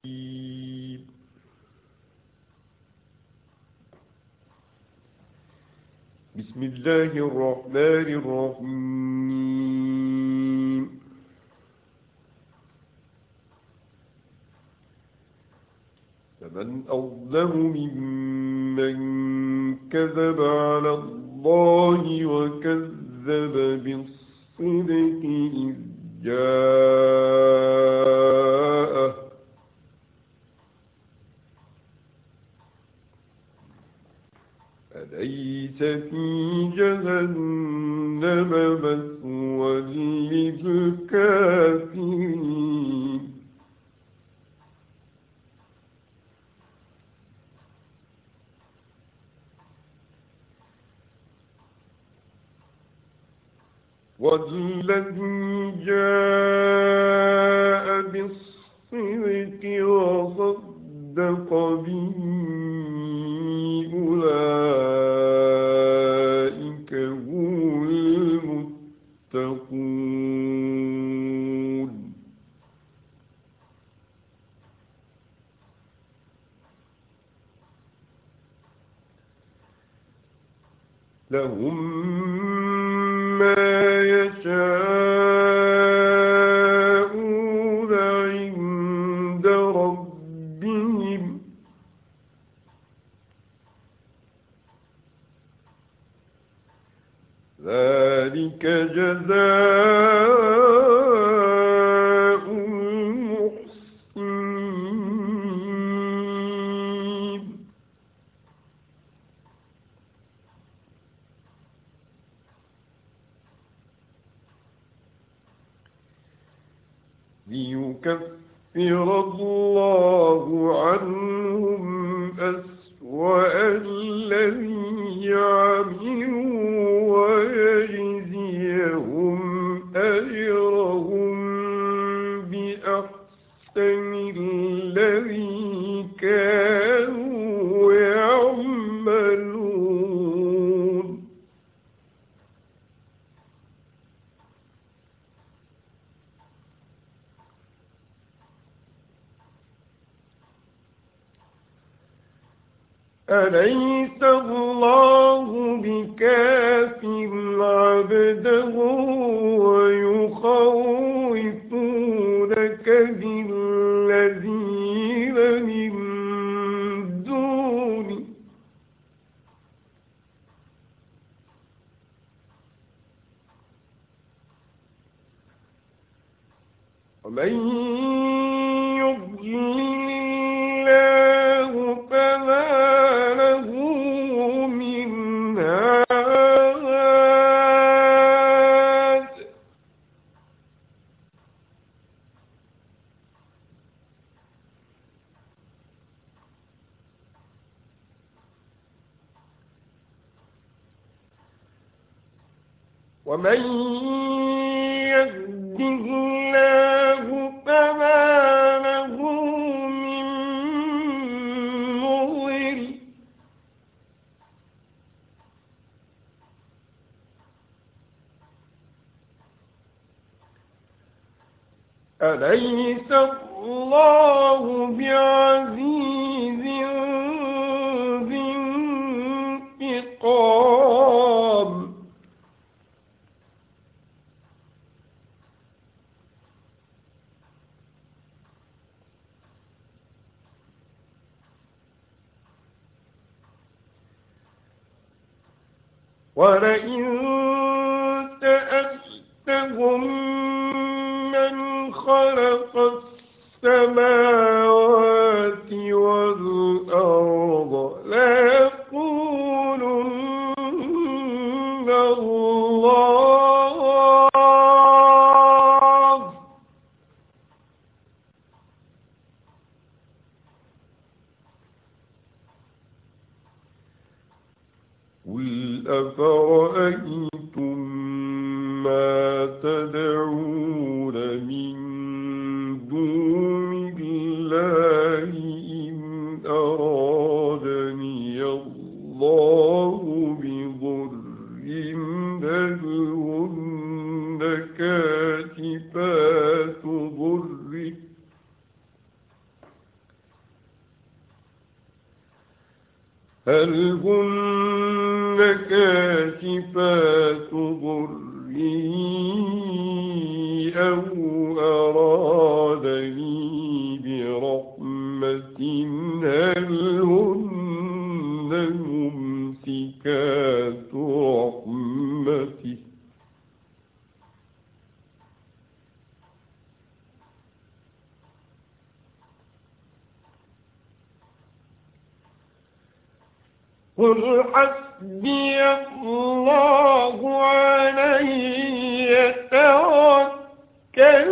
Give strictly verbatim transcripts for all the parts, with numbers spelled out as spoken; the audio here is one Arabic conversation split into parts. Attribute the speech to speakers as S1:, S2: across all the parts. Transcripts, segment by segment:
S1: بسم الله الرحمن الرحيم. فمن أظلم ممن كذب على الله وكذب بالصدق إذ جاءه أليس في جهنم مثوى للكافرين والذي جاء بالصدق وصدق به أولئك هم المتقون. لهم ما يشاءون عند ربهم ذلك جزاء المحسنين. ليكفر الله عنهم أسوأ الذي عملوا ويجزيهم أجرهم بأحسن الذي كانوا يعملون. أليس الله بكاف عبده ويخوفونك بالذين من دونه ومن يضلل الله فما له من هاد. ومن يهد الله فما له من مضل. أليس الله بعزيز ذي انتقام. ولئن سألتهم من خلق السماوات والأرض ليقولن الله. قل أفرأيتم ما تدعون من دون الله إن أرادني الله بضر هل هن كاشفات ضره هل هن كاشفات ضره أو أرادني برحمة هل هن ممسكات رحمته قل حسبي الله عليه يتوكل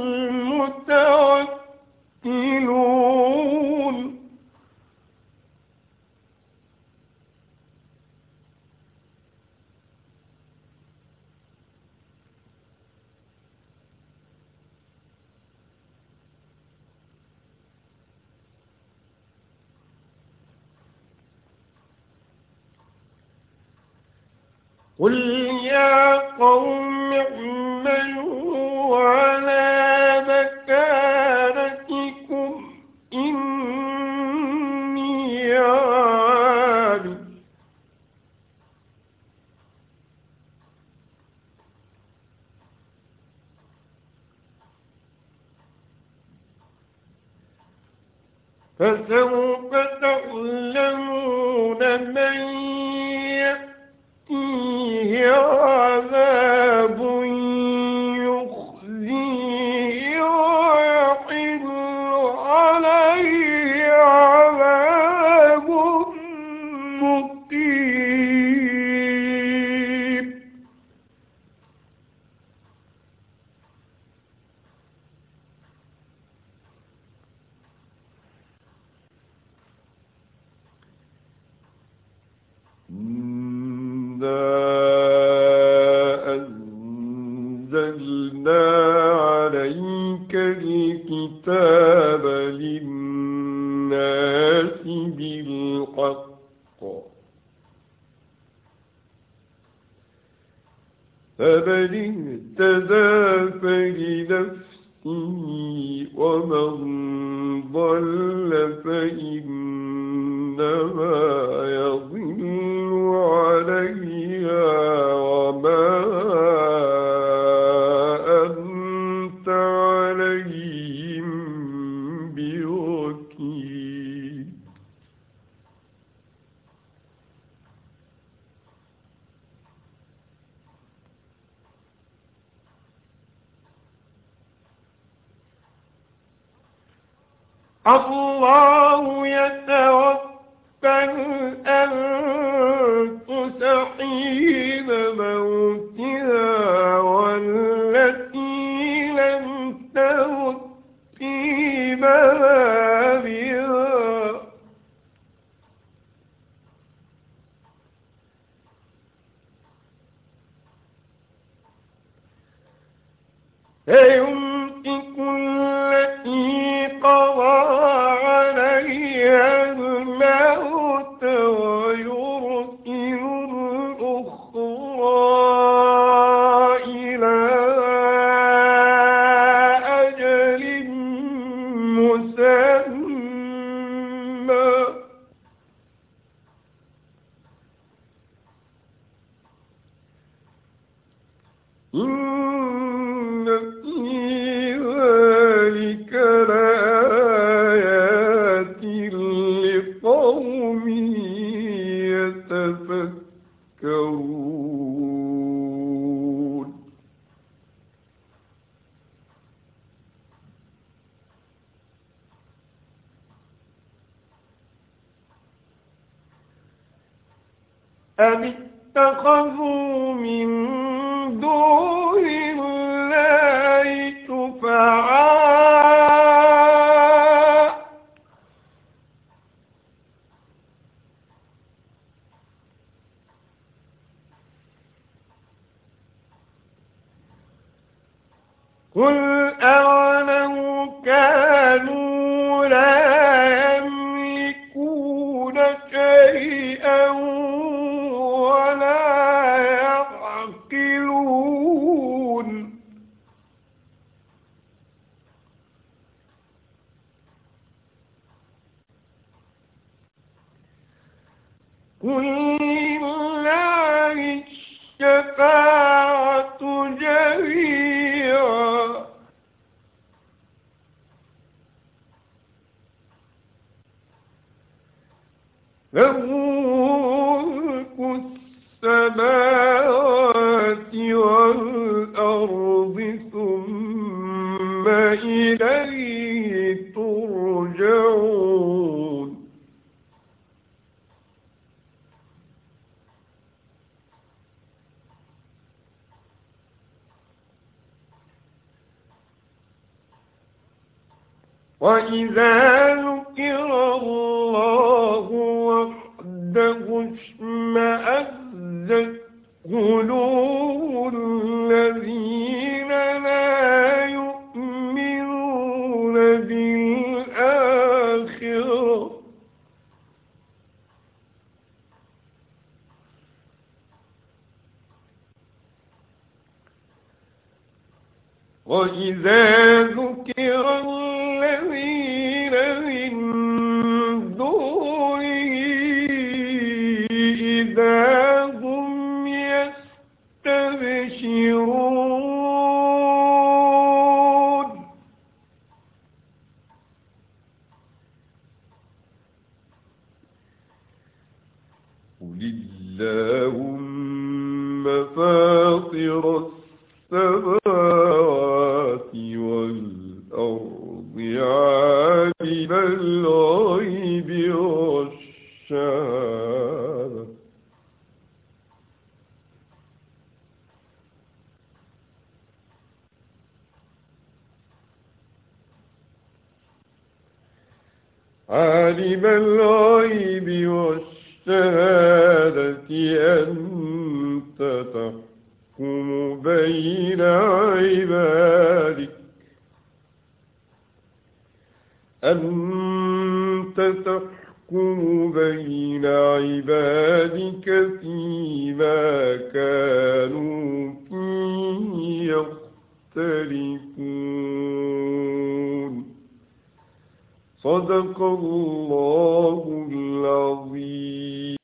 S1: المتوكلون قل يا قوم اعملوا على مكانتكم إني عامل فسوف تعلمون من يأتيه عذاب يخزيه ويحل عليه عذاب مقيم إنا أنزلنا عليك الكتاب للناس بالحق فمن اهتدى فلنفسه ومن ضل فإنما يضل عليها وما أنت عليهم بوكيل الله يتوفى الأنفس حين موتها والتي لم تمت في منامها فيمسك التي قضى عليها الموت ويرسل الأخرى إلى أجل مسمى إن في ذلك لآيات لقوم يتفكرون أم اتخذوا من دون الله شفعاء قل أولو كانوا لا يملكون شيئا ولا يعقلون قل لله الشفاعة جميعا له ملك السماوات والأرض ثم إليه ترجعون وإذا ذكر الله وحده اشمأزت قلوب الذين لا يؤمنون بالآخرة وإذا ذكر الذين من دونه إذا هم يستبشرون قل اللهم فاطر السماوات والأرض عالم الغيب والشهادة عالم الغيب والشهادة أنت تحكم بين عبادك أنت تحكم بين عبادك فيما كانوا فيه يختلفون صدق الله العظيم.